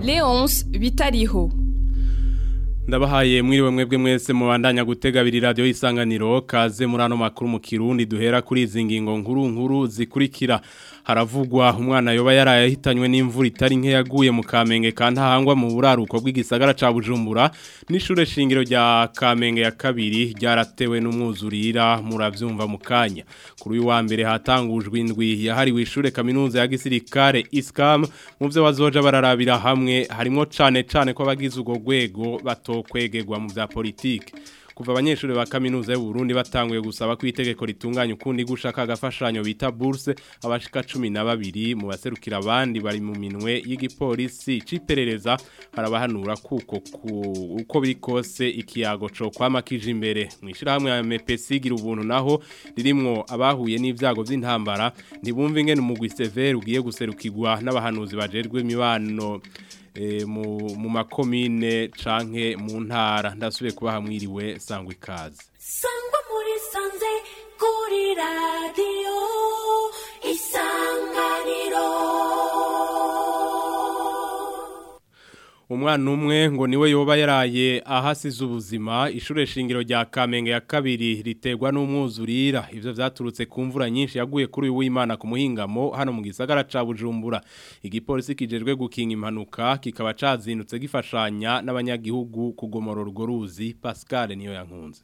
Leonce Bitariho. Ndabahaye mwiriwe mwebwe mwese mubandanya gutega abiri radio Isanganiro kaze muri ano makuru mu Kirundi duhera kuri izi ngingo nkuru zikurikira. Haravugwa umwana yoba yarayahitanywe n'imvura itari nke yaguye mu Kamenge kandi hahangwa mu buraruko bw'igisagara ca Bujumbura n'ishure shingiro rya Kamenge ya kabiri ryaratewe n'umwuzurira muravyumva mu kanya. Kuri uyu wa mbere hatangujwe indwi yahariwe ishure kaminuza ya gisirikare ISCAM mu byo bazoja bararabira hamwe harimo cane ko abagize ugo gwego batokwegerwa mu bya politike. Kuva abanyeshuri ba kaminuza y'u Burundi batanguye gusaba ko itegeko ritunganya ukundi gushaka agafashanyo bita bourse abashika 12 mu baserukira abandi bari mu minwe y'igipolisi ciperereza harabahanura kuko uko biri kose ikiyago co kwamakije imbere mwishira hamwe ya MPC gira ubuntu naho ririmwo abahuye n'ivyago vy'intambara ntibumva ingene umugwi severe ugiye guserukirwa n'abahanuzi bajerwe imibano mu makomine canke mu ntara ndasubiye kubaha mwiriwe sangwa ikaze sangwa muri sanze kuri radio Isanganiro. Umwana umwe ngo niwe yoba yaraye ahasize ubuzima ishure shingiro rya Kamenge ya kabiri ritegwa n'umwuzurira ivyo vyaturutse ku mvura nyinshi yaguye kuri uyu w'Imana ku muhingamo hano mu gisagara ca Bujumbura. Igipolisi kijejwe gukinga impanuka kikaba cazindutse gifashanya n'abanyagihugu kugomorora urwo ruzi. Pascal niyo yankunze.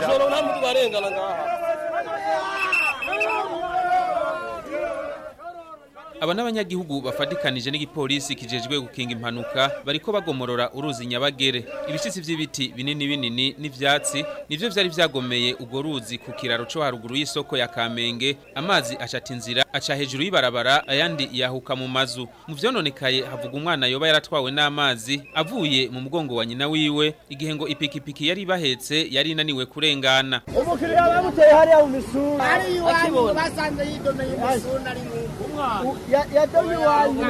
Aba n'abanyagihugu bafadikanije n'igipolisi kijejwe gukinga impanuka bariko bagomorora uruzi Nyabagere. Ibishitsi vy'ibiti binini n'ivyatsi nivyo vyari vyagomeye ugo ruzi ku kiraro cyo haruguru y'isoko ya Kamenge. Amazi acata inzira aca hejuru y'ibarabara ayandi yahuka mu mazu. Mu vyononekaye havuga umwana yoba yaratwawe n'amazi avuye mu mugongo wa nyina wiwe igihe ngo ipikipiki yari bahetse yari inaniwe kurengana. Umukiriya bamuteye hariya mu misura ari iwanyu basanze yidomeye umusuna ari mu yadomye iwanyu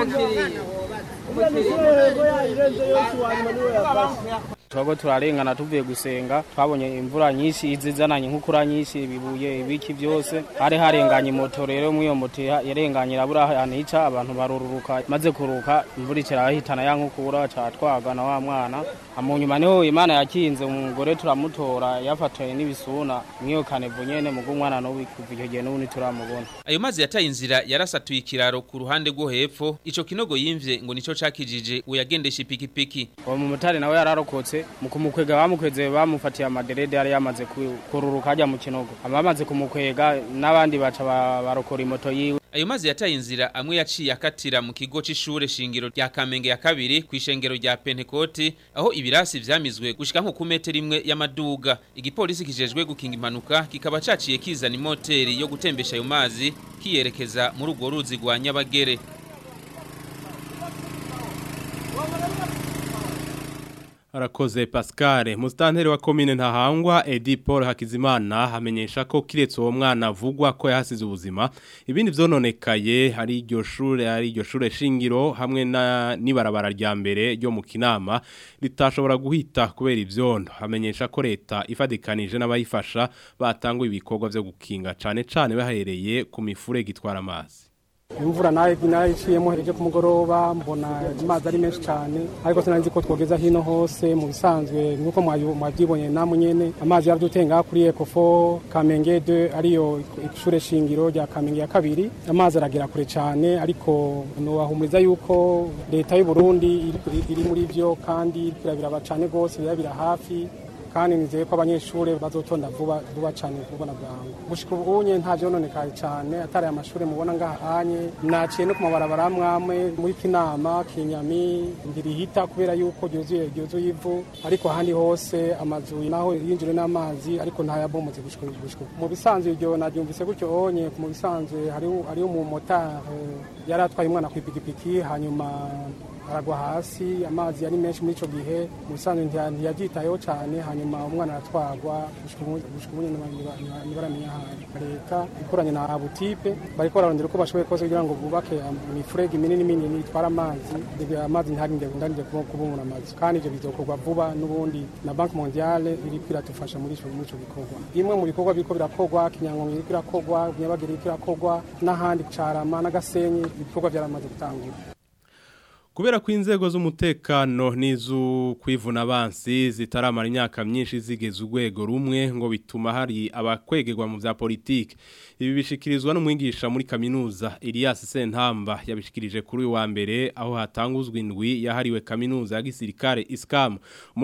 Twaba turarengana tuvuye gusenga twabonye imvura nyinshi izizananye nk'ukura nyinshi bibuye ibiki byose hari harenganye moto rero mwiyo moto yarenganye rabura anica abantu barururuka maze kuruka imvura ikirahitana yankukura catwagana wa mwana amunyuma niho Imana yakinze umugore turamutora yafataye n'ibisuna mwiyo kanevu nyene mugo mwana no kuva icyo gihe n'ubu turamubona. Ayo mazi yataye inzira yarasatuye ikiraro ku ruhande rwo hepfo ico kinogo yimvye ngo nico cakijije uyagendesha ipikipiki. Uwo mumotari nawe yararokotse mukumukwega bamukweze bamufatiye amaderede yari yamaze kururuka ajya mu kinogo abamaze kumukwega n'abandi baca barokora imoto yiwe. Ayo mazi yataye inzira amwe yaciye akatira mu kigo c'ishure shingiro rya Kamenge ya kabiri kw'ishengero rya Pentecote aho ibirasi vyamizwe gushika nko ku metero imwe y'amaduga. Igipolisi kijejwe gukinga impanuka kikaba caciye kizana imoteri yo gutembesha ayo mazi kiyerekeza muri urwo ruzi rwa Nyabagere. Arakoze Pascal. Mustanteri wa komine Ntahangwa Edi Paul Hakizimana hamenyesha ko kiretse uwo mwana avugwa ko yahasize ubuzima ibindi vyononekaye hari iryo shure shingiro hamwe n'ibarabara rya mbere ryo mu Kinama ritashobora guhita kubera ivyondo. Hamenyesha ko leta ifadikanije n'abayifasha batanguye ibikorwa vyo gukinga cane bahereye ku mifure gitwara amazi. Imvura nayo iciyemo hereje ku mugoroba mbona amazi ari menshi cyane ariko sinanzi ko twogeza hino hose mu bisanzwe nkuko mwabyibonye namwe nyene amazi yaradutenga kuri Ecofo Kamenge 2 ariyo ishure shingiro rya Kamenge ya kabiri amazi aragera kure cyane ariko no bahumuriza yuko leta y'u Burundi iri muri byo kandi birabira cyane gose birabira hafi kandi nizeye ko abanyeshuri bazotonda vuba cyane kubona bwangu gushika ubunye nta vyononekaye cyane atari amashuri mubona ngahanye naciye no kumabarabara amwe muri Kinama Kinyami ndirihita kubera yuko gyuzuye ivu ariko handi hose amazu naho yinjire n'amazi ariko nta yabomotse gushika mu bisanzwe iryo nadyumvise gutyo onye mu bisanzwe hari mu mota yaratwaye umwana ku ipikipiki hanyuma aragwa hasi amazi yari menshi muri ico gihe mu bisanzwe ntiyabyitayeho cyane hanyuma umwana aratwagwa gushika nibaramenya leta ikoranye na abutipe bariko bararondera uko bashoboye kose kugira ngo bubake imifurege minini itwara amazi ntarinde kubumura amazi kandi ivyo bizokorwa vuba n'ubundi na Banque Mondiale iri kwiratufasha muri ico bikorwa. Imwe mu bikorwa biriko birakorwa Kinyango iri kirakorwa Nyabagere iri kirakorwa n'ahandi Carama n'Agasenyi ibikorwa byaramaze gutangura. Kubera ko inzego z'umutekano n'izu kwivuna abansi zitaramara imyaka myinshi zigeze urwego rumwe ngo bituma hari abakwegerwa mu vya politike. Ibi bishikirizwa n'umwigisha muri kaminuza Elias Sentamba yabishikirije kuri uyu wa mbere aho hatanguzwa indwi yahariwe kaminuza ya gisirikare ISCAM.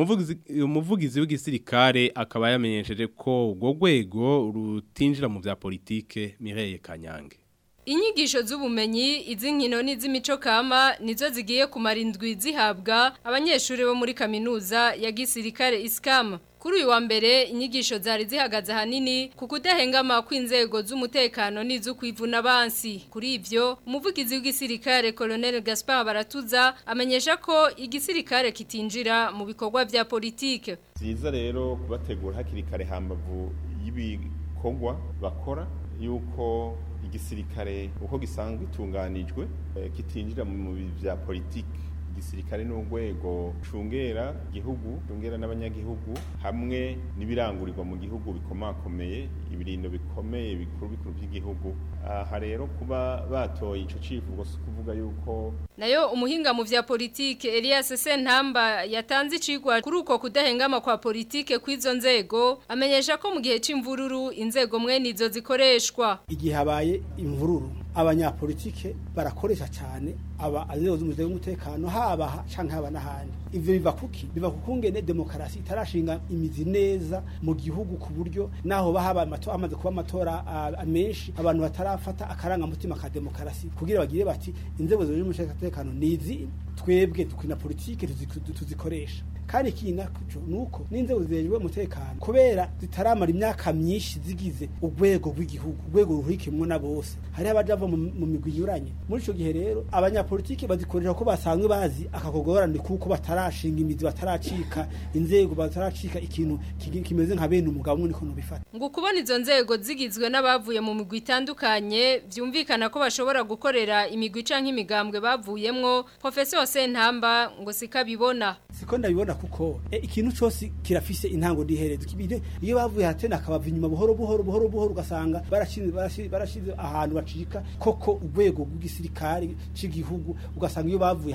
Umuvugizi w'igisirikare akaba yamenyesheje ko urwo rwego rutinjira mu vya politike. Mireille Kanyange. Inyigisho z'ubumenyi iz'inkino n'iz'imico kama nizo zigiye kumara indwi zihabwa abanyeshuri bo muri kaminuza ya gisirikare ISCAM. Kuri uyu wa mbere inyigisho zari zihagaze hanini ku kudahengama kw'inzego z'umutekano n'iz'ukwivuna abansi. Kuri ivyo umuvugizi w'igisirikare Colonel Gaspard Baratuza amenyesha ko igisirikare kitinjira mu bikorwa vya politike. Ziza rero kubategura hakiri kare hambavu y'ibikorwa bakora yuko igisirikare uko gisanzwe itunganijwe kitinjira mu bya politike. Igisirikare n'urwego cungera igihugu cungera n'abanyagihugu hamwe n'ibirangurirwa mu gihugu bikomakomeye ibirindo bikomeye bikuru by'igihugu. Aha rero kuba batoye ico civugo kuvuga yuko nayo umuhinga mu vya politike Elias Sentamba yatanze icigwa kuri uko kudahengama kwa politike kw'izo nzego amenyesha ko mu gihe c'imvururu inzego mwene izo zikoreshwa. Igihe habaye imvururu abanyapolitike barakoresha cyane inzego z'umutekano haba canke haba n'ahandi. Ivyo biva kuki? Biva kukungene demokarasi itarashinga imizi neza mu gihugu ku buryo naho bahaba amaze kuba amatora amenshi abantu batarafata akaranga mutima ka demokarasi kugira bagire bati inzego z'umutekano nizi twebwe tukina politike tuzikoresha. Kandi kinako nuko n'inzego zejwe umutekano kubera zitaramara imyaka myinshi zigize urwego rw'igihugu urwego ruhikimwe na bose hari abajava mu migwi yuranye. Muri ico gihe rero abanyapolitike bazikoresha ko basanzwe bazi akakogorane kuko batarashinga imizi bataracika inzego bataracika ikintu kimeze nka bene umugabo niko no bifata. Ngo kubona izo nzego zigizwe n'abavuye mu migwi itandukanye vyumvikana ko bashobora gukorera imigwi canke imigambwe bavuyemwo. Professor Sentamba ngo sikabibona. Siko ndabibona kuko ikintu cyose kirafise intango dihereza kibide iyo bavuye hatena akabava inyuma buhoro ugasanga barashize ahantu bacika koko urwego rw'igisirikare c'igihugu ugasanga iyo bavuye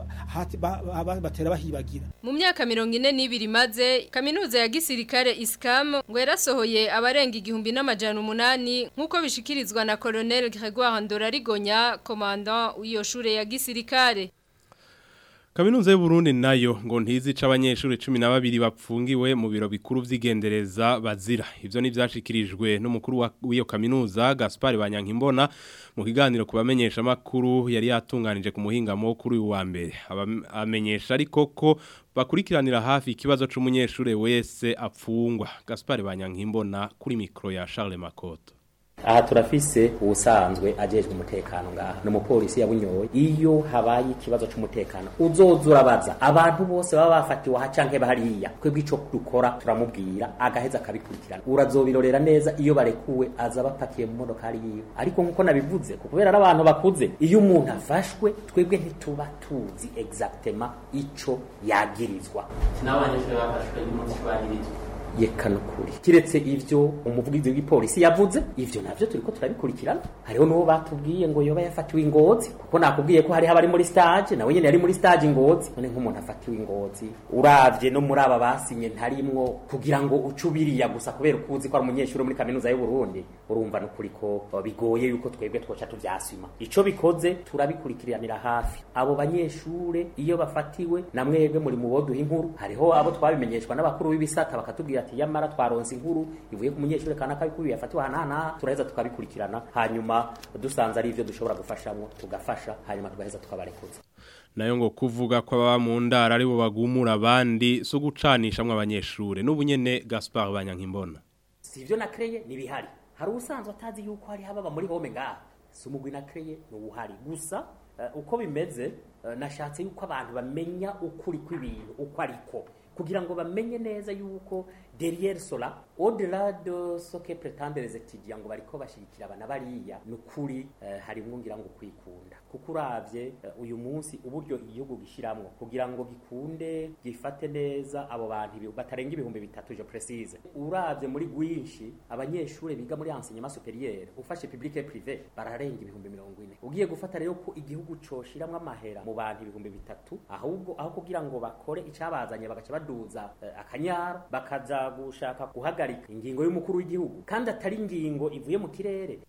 batera bahibagira. Mu myaka 42 maze kaminuza ya gisirikare ISCAM ngo yarasohoye abarenga 1800 nkuko bishikirizwa na Colonel Grégoire Ndorarigonya commandant w'iyo shure ya gisirikare. Kaminuza y'u Burundi nayo ngo ntizica abanyeshuri 12 bapfungiwe mu biro bikuru vy'igendereza bazira. Ivyo ni vyashikirijwe n'umukuru w'iyo kaminuza Gaspard Banyankimbona mu kiganiro kubamenyesha makuru yari yatunganije ku muhingamo kuri uyu wa mbere. Amenyesha ariko ko bakurikiranira hafi ikibazo c'umunyeshure wese apfungwa. Gaspard Banyankimbona kuri mikro ya Charles Makoto. Aha turafise ubusanzwe ajejwe umutekano ngaha no mu polisi ya Bunyoye iyo habaye ikibazo c'umutekano uzozura baza abantu bose baba bafatiwe hacanke bahariya kwebwe ico dukora turamubwira agaheza akabikurikirana urazobirorera neza iyo barekuwe aza bapakiye mu modoka ari yiwe ariko nkuko nabivuze kubera n'abantu bakuze iyo umuntu afashwe twebwe ntituba tuzi exactement ico yagirizwa n'abanyeshuri bafashwe n'umunsi bagirizwa yekanukuri kiretse ivyo umuvugizi w'ipolisi yavuze ivyo navyo turiko turabikurikirana hariho no batubwiye ngo yoba yafatiwe ingozi kuko nakubwiye ko hari habari muri stage nawe nyene yari muri stage ingozi none nk'umuntu afatiwe ingozi uravye no muri aba basinye ntarimwo kugira ngo ucubiriya gusa kubera ukuzi ko ari umunyeshuri muri kaminuza y'u Burundi urumva nukuri ko bigoye yuko twebwe twoca tuvyasima ico bikoze turabikurikiranira hafi abo banyeshure iyo bafatiwe namwebwe muri muboduha inkuru hariho abo twabimenyeshwa n'abakuru w'ibisata bakatubwira ati yamara twaronse inkuru ivuye ku munyeshure kanaka bikubiye afatiwe hana turaheza tukabikurikirana hanyuma dusanze ari ivyo dushobora gufashamwo tugafasha hanyuma tugaheza tukabarekuza. Nayo ngo kuvuga ko ababa mu ndara ari bo bagumura abandi so gucanishamwe abanyeshure n'ubunyene Gaspard Banyankimbona. Sivyo na kreye ni bihari hari usanzwe atazi yuko hari hababa muri home ngaha sumugwi na kreye no buhari gusa uko bimeze nashatse yuko abantu bamenya ukuri kw'ibintu uko ariko kugira ngo bamenye neza yuko derrière cela au-delà de ce que prétendent les étudiants ngo bariko bashigikira abana bariya nukuri harimwo ngira ngo kwikunda kuko uravye uyu munsi uburyo igihugu gishiramwo kugira ngo gikunde gifate neza abo bantu batarenga 3,000 je précise uravye muri gwinshi abanyeshure biga muri enseignement supérieur ufashe public et privé bararenga 40,000 ugiye gufata rero ko igihugu coshiramwe amahera mu bantu 3,000 ahubwo aho kugira ngo bakore icabazanye bagaca baduza akanyara bakaza gushaka guhagarika ingingo y'umukuru w'igihugu kandi atari ingingo ivuye mu kirere.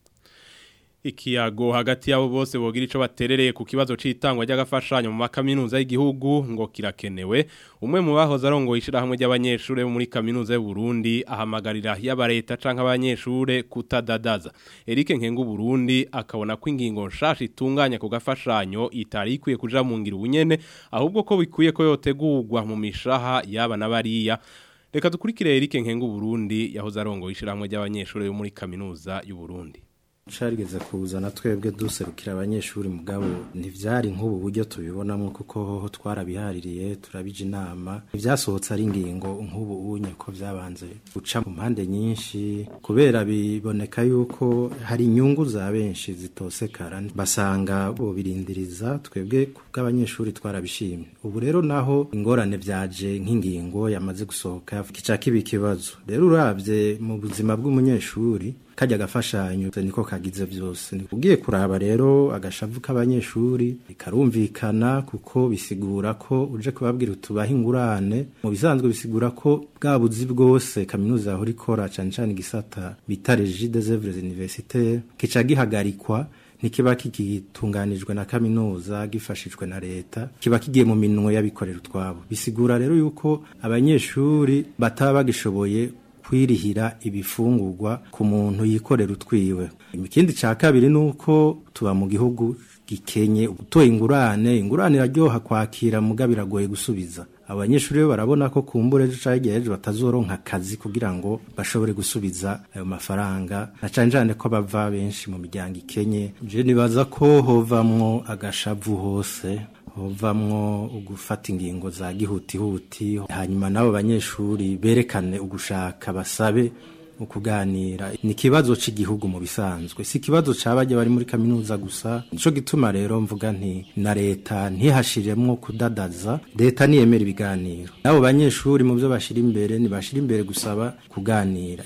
Ikiyago hagati yabo bose bogira ico baterereye ku kibazo c'itangwa ry'agafashanyo mu makaminuza y'igihugu ngo kirakenewe. Umwe mu bahoze arongo ishirahamwe ry'abanyeshure muri kaminuza y'u Burundi ahamagarira yaba leta canke abanyeshure kutadadaza. Eric Nkengu Burundi akabona ko ingingo nshasha itunganya ku gafashanyo itari ikwiye kuja mu ngiro ubunyene ahubwo ko bikwiye ko yotegurwa mu mishaha yaba nabariya. Reka dukurikire Eric Nkengu Burundi yahoze arongo ishirahamwe ry'abanyeshure yo muri kaminuza y'u Burundi. Carigeze kuzana twebwe duserukira abanyeshuri mugabo ntivyari nk'ubu buryo tubibonamwe kuko hoho twarabihaririye turabije inama ivyasohotse ari ingingo nk'ubu unye ko vyabanze guca mu mpande nyinshi kubera biboneka yuko hari inyungu za benshi zitosekara basanga bo birindiriza twebwe kubw'abanyeshuri twarabishimye ubu rero naho ingorane vyaje nk'ingingo yamaze gusohoka kica kibi kibazo rero uravye mu buzima bw'umunyeshuri kajya gafashanyo niko kagize byose ugiye kuraba rero agashavu k'abanyeshuri karumvikana kuko bisigura ko uje kubabwira utubaha ingurane mu bisanzwe bisigura ko bwabuzi bwose kaminuza aho rikora cyane gisata bita Régie des œuvres universitaires kica gihagarikwa nikiba kigitunganijwe na kaminuza gifashijwe na leta kiba kigiye mu minwe y'abikorera utwabo bisigura rero yuko abanyeshuri bataba bagishoboye kwirihira ibifungurwa ku muntu yikorera utwiwe. Ikindi ca kabiri nuko tuba mu gihugu gikenye utoye ingurane iraryoha kwakira muga biragoye gusubiza. Abanyeshuri barabona ko kumbure ejo batazoronka akazi kugira ngo bashobore gusubiza ayo mafaranga na canjane ko bava benshi mu miryango ikenye. Je nibaza ko hovamwo agashavu hose hovamwo ugufata ingingo za gihutihuti hanyuma nabo banyeshuri berekane ugushaka basabe ukuganira ni kibazo c'igihugu mu bisanzwe si kibazo cabaje bari muri kaminuza gusa nico gituma rero mvuga nti na leta ntihashiremwo kudadaza leta niyemera ibiganiro nabo banyeshuri mu byo bashira imbere ni bashira imbere gusaba kuganira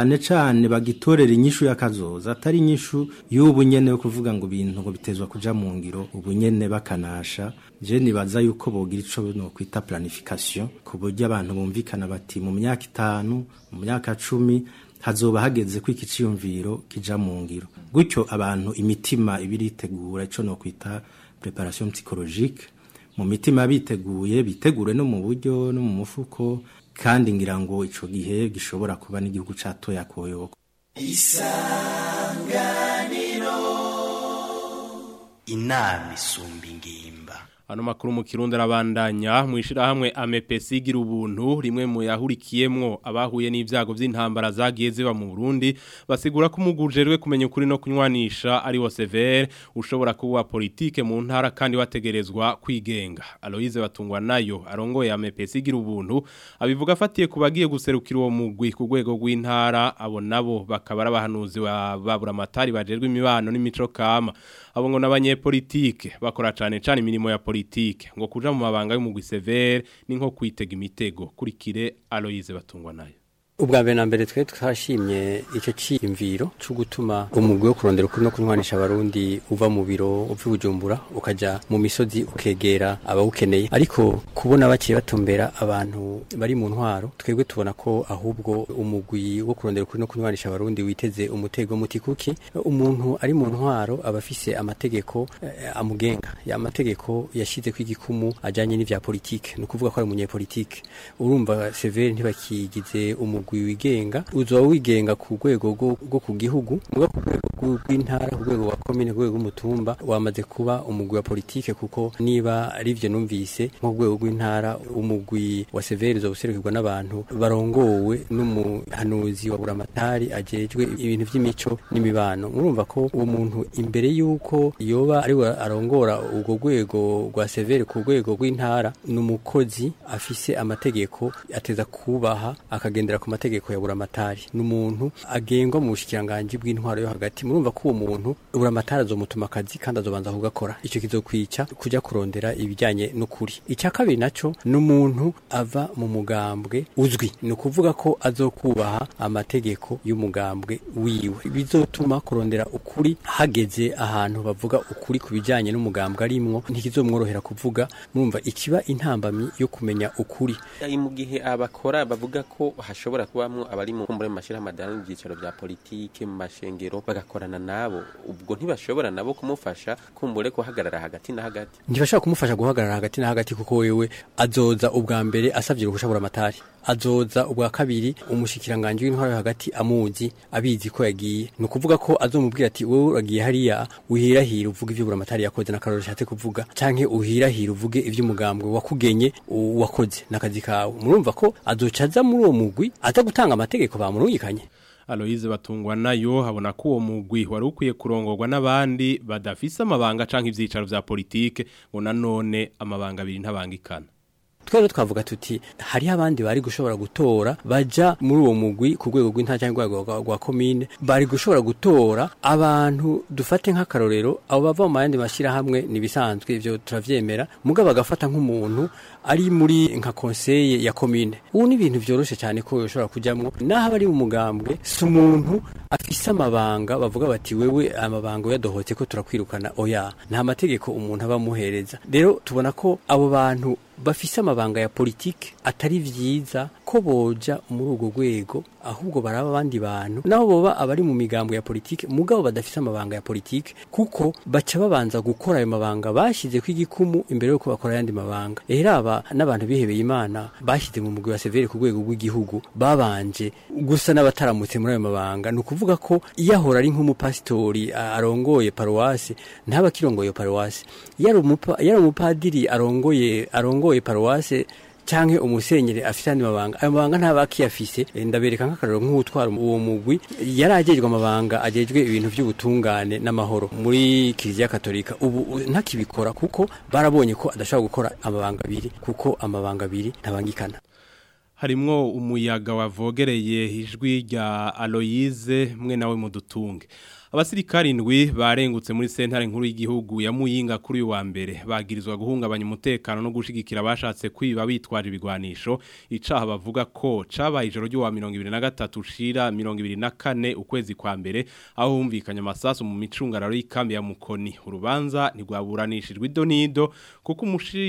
cane bagitorera inyishu y'akazoza atari inyishu y'ubunyene yo kuvuga ngo bintu ngo bitezwa kuja mu ngiro ubunyene bakanasha je nibaza yuko bogira ico no kwita planification ku buryo abantu bumvikana bati mu myaka 5 mu myaka 10 hazoba hageze kwiki ciyumviro kija mu ngiro gutyo abantu imitima ibiritegura ico no kwita préparation psychologique mu mitima bitegure no mu buryo no mu mufuko kandi ngira ngo ico gihe gishobora kuba n'igihugu catoya koyoko Isanganiro inama isumba ingimba. Ano makuru mu Kirundi arabandanya mwishira hamwe AMPC gira ubuntu rimwe mu yahurikiyemwo abahuye n'ivyago vy'intambara zagiye ziba mu Burundi basigura ko umugujerwe kumenya ukuri no kunywanisha ari wo severe ushobora kuba politike mu ntara kandi wategerezwa kwigenga. Aloise Batungwa nayo arongoye AMPC gira ubuntu abivuga afatiye kubagiye guserukira uwo mugwi ku rwego rw'intara abo nabo bakabara abahanuzi babura amatari bajerwe imibano n'imico kama abo ngo n'abanyepolitike bakora cane imirimo ya politike ngo kuja mu mabanga y'umugwi severe ni nko kwitega imitego kurikire Aloise Batungwa nayo. Ubwa mbere na mbere twe twashimye icyo cyimviro cyo gutuma umugwi wo kurondera ukuri no kunywanisha abarundi uva mu biro upfi Bujumbura ukaja mu misozi ukegera abawukeneye ariko kubona bakiye batumbera abantu bari mu ntwaro twebwe tubona ko ahubwo umugwi wo kurondera ukuri no kunywanisha abarundi witeze umutego mutikuki umuntu ari mu ntwaro abafise amategeko amugenga ya mategeko yashize kw'igikumu ajanye n'ivya politike no kuvuga ko ari umunyepolitike urumva severe ntibakigize umugwi wigenga uzoba wigenga ku rwego rwo ku gihugu muga ku rwego rw'intara ku rwego wa commune ku rwego rw'umutumba wamaze kuba umugwi wa politike kuko niba ari byo numvise mu rwego rw'intara umugwi wa severe zo buserukirwa n'abantu barongowe n'umuhanuzi wa buramatari ajejwe ibintu by'imico n'imibano murumva ko uwo muntu imbere yuko yoba ari arongora ubwo rwego rwa severe ku rwego rw'intara n'umukozi afise amategeko ateza kubaha akagendera ku mategeko ya buramatari n'umuntu agengwa mu bushikiranganje bw'intwaro yo hagati murumva ko uwo muntu buramatari azomutuma akazi kandi azobanza kugakora ico kizokwica kuja kurondera ibijanye n'ukuri icya kabiri naco n'umuntu ava mu mugambwe uzwi ni ukuvuga ko azokubaha amategeko y'umugambwe wiwe bizotuma kurondera ukuri hageze ahantu bavuga ukuri ku bijanye n'umugambwe arimwo ntikizomworohera kuvuga murumva ikiba intambamyi yo kumenya ukuri mu gihe abakora bavuga ko hashobora kubamwo abari mu kumbure mashira amadani byicaro bya politike mu mashengero bagakorana nabo ubwo ntibashobora nabo kumufasha kumbure guhagarara hagati na hagati ntibashaka kumufasha guhagarara hagati na hagati kuko wewe azoza ubwa mbere asavye uruhusha matari azoza ubwa kabiri umushikiranganje w'intwaro hagati amuzi abizi ko yagiye no kuvuga ko azomubwira ati wewe uragiye hariya uhirahira uvuga ivyo buramatari yakoze nakaroro cyate kuvuga canke uhirahira uvuge ivyo umugambwe wakugenye wakoze nakazi kawe murumva ko azocaza muri uwo mugwi atagutanga amategeko bamurungikanye Aloise Batungwa nayo habona ko uwo mugwi wari ukwiye kurongorwa n'abandi badafise amabanga canke ivyicaro vya politike ngo nanone amabanga abiri ntabangikana twero twavuga tuti hari abandi bari gushobora gutora baja muri uwo mugwi ku rwego rw'intara cyangwa rwa commune bari gushobora gutora abantu dufate nk'akarorero abo bava mu yandi mashira hamwe nibisanzwe ivyo turavyemera mugabo bagafata nk'umuntu ari muri nka conseil ya commune ubu ni ibintu byoroshe cyane ko yoshobora kujamwo naho bari mu mugambwe si umuntu afise amabanga bavuga bati wewe amabanga yadohotse ko turakwirukana oya nta mategeko umuntu aba muhereza rero tubona ko abo bantu bafise amabanga ya politike atari vyiza ko boja muri urwo rwego ahubwo baraba abandi bantu naho boba abari mu migambo ya politike mugabo badafise amabanga ya politike kuko baca babanza gukora ayo mabanga bashize kw'igikumu imbere yo bakora yandi mabanga aba n'abantu bihebeye Imana bashize mu mugwi wa severe ku rwego rw'igihugu babanje gusa n'abataramutse muri ayo mabanga no kuvuga ko iyahora ari nk'umupastori arongoye paroisse ntaba kirongoye paroisse yari umupadiri arongoye paroisse canke umusenyere afite andi mabanga ayo mabanga ntabaki afise ndabereka nk'akarero nk'utwara uwo mugwi yarajejwe amabanga ajejwe ibintu by'ubutungane n'amahoro muri Kiliziya Katolika ubu ntakibikora kuko barabonye ko adashobora gukora amabanga abiri kuko amabanga abiri ntabangikana harimwo umuyaga wavogereye ijwi rya Aloise mwe nawe mudutunge abasirikari indwi barengutse muri sentare nkuru y'igihugu ya Muyinga kuri uyu wa mbere bagirizwa guhungabanya umutekano no gushigikira abashatse kwiba bitwaje ibigwanisho icaha bavuga ko cabaye ijoro ryo wa 2023 ushira 2024 ukwezi kwa mbere aho humvikanye amasasu mu micungararo y'ikambi ya Mukoni urubanza ntigwaburanishijwe idonido kuko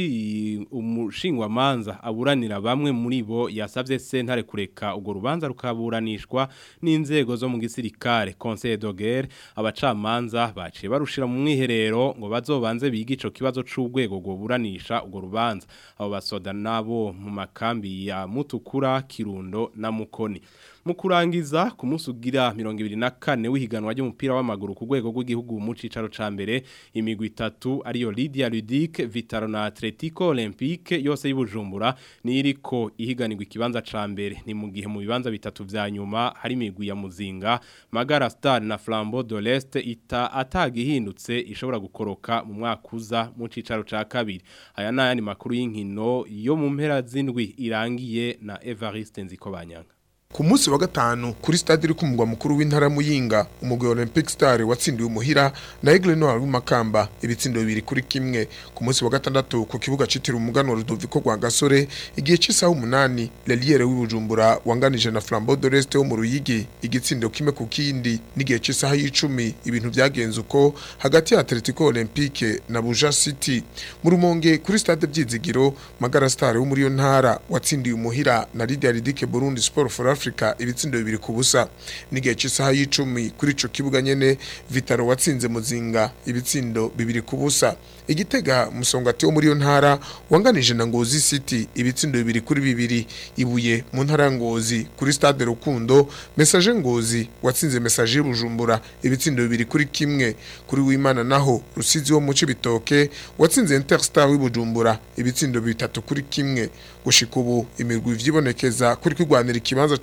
umushingwa manza aburanira bamwe muri bo yasavye sentare kureka ugo rubanza rukaburanishwa n'inzego zo mu gisirikare Conseil de guerre abacamanza baciye barushira mu mwiherero ngo bazobanze biga ico kibazo c'urwego rwo buranisha ugo rubanza abo basoda nabo mu makambi ya Mutukura Kirundo na Mukoni mu kurangiza ku munsi ugira 2024 w'ihiganwa ry'umupira w'amaguru ku rwego rw'igihugu mu cicaro ca mbere imigwi itatu ariyo Lydia Ludic Vitaro na Atletico Olympique yose y'Ibujumbura niriko ihiganirwa ikibanza ca mbere ni mu gihe mu bibanza bitatu vya nyuma hari imigwi ya Muzinga Magara Star na Flambeau de l'Est atagihindutse ishobora gukoroka mu mwaka uza mu cicaro ca kabiri aya n'ayandi makuru y'inkino yo mu mpera z'indwi irangiye na Evariste Nzikobanyanga ku munsi wa gatanu kuri stade iri ku mugwa mukuru w'intara Muyinga umugwi Olympic Star watsindiwe umuhira na Aigle Noir w'Imakamba ibitsindo bibiri kuri kimwe ku munsi wa gatandatu ku kibuga citiriwe umugano Rudoviko rwa Gasore igihe cy'isaha 8 Leliere w'Ibujumbura wanganije na Flambeau de l'Est wo mu Ruyigi igitsindo kimwe ku kindi n'igihe cy'isaha y'icumi ibintu byagenze uko hagati ya Atletico Olympique na Buja City mu Rumonge kuri stade Byizigiro Magara Star wo muri yo ntara watsindiwe umuhira na Lydia Ludic Burundi Sport for Africa ibitsindo bibiri ku busa n'igihe cy'isaha y'icumi kuri ico kibuga nyene Vitaro watsinze Muzinga ibitsindo bibiri ku busa Igitega Musongati wo muri yo ntara wanganije na Ngozi City ibitsindo bibiri kuri bibiri Ibuye mu ntara Ngozi kuri stade Rukundo Message Ngozi watsinze Message Bujumbura ibitsindo bibiri kuri kimwe kuri w'Imana naho Rusizi wo mu Cibitoke watsinze Interstar w'Ibujumbura ibitsindo bitatu kuri kimwe gushika ubu imirwi vyibonekeza kuri kwigwanira ikibanza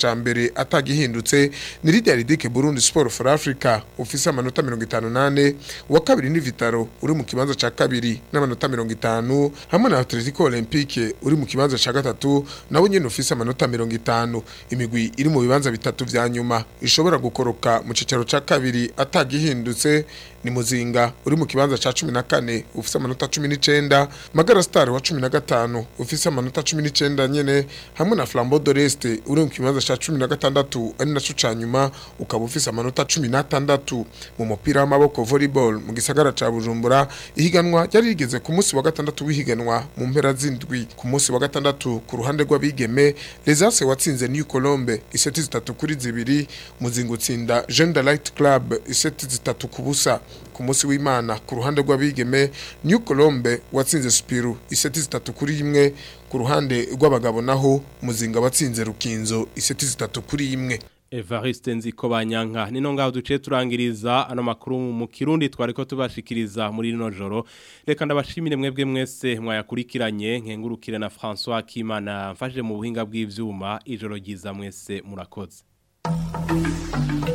ca mbere atagihindutse ni Lydia Ridike Burundi Sport for Africa ufise amanota 58 wa kabiri ni Vitaro uri mu kibanza ca kabiri n'amanota 50 hamwe na Atletico Olympique uri mu kibanza ca gatatu nawe nyene ufise amanota 50 imigwi iri mu bibanza bitatu vya nyuma ishobora gukoroka mu cicaro ca kabiri atagihindutse ni Muzinga uri mu kibanza ca 14 ufise amanota 19 Magara Star wa 15 ufise amanota 19 nyene hamwe na Flambeau d'Orest uri mu kibanza ca 16 ari naco ca nyuma ukaba ufise amanota 16 mu mupira w'amaboko volleyball mu gisagara ca Bujumbura ihiganwa ryari rigeze ku munsi wa gatandatu w'ihiganwa mu mpera z'indwi ku munsi wa gatandatu ku ruhande rw'abigeme Les As watsinze New Colombe iseti 3-2 Muzinga utsinda Jeune de Light Club iseti 3-0 ku munsi w'Imana ku ruhande rw'abigeme New Colombe watsinze Spiru iseti 3-1 ku ruhande rw'abagabo naho Muzinga watsinze Rukinzo iseti 3-1 Evariste Nzikobanyanka nino ngaho duce turangiriza ano makuru mu Kirundi twariko tubashikiriza muri rino joro reka ndabashimire mwebwe mwese mwayakurikiranye nkengurukire na François Kimana mfashe mu buhinga bw'ivyuma ijoro ryiza mwese murakoze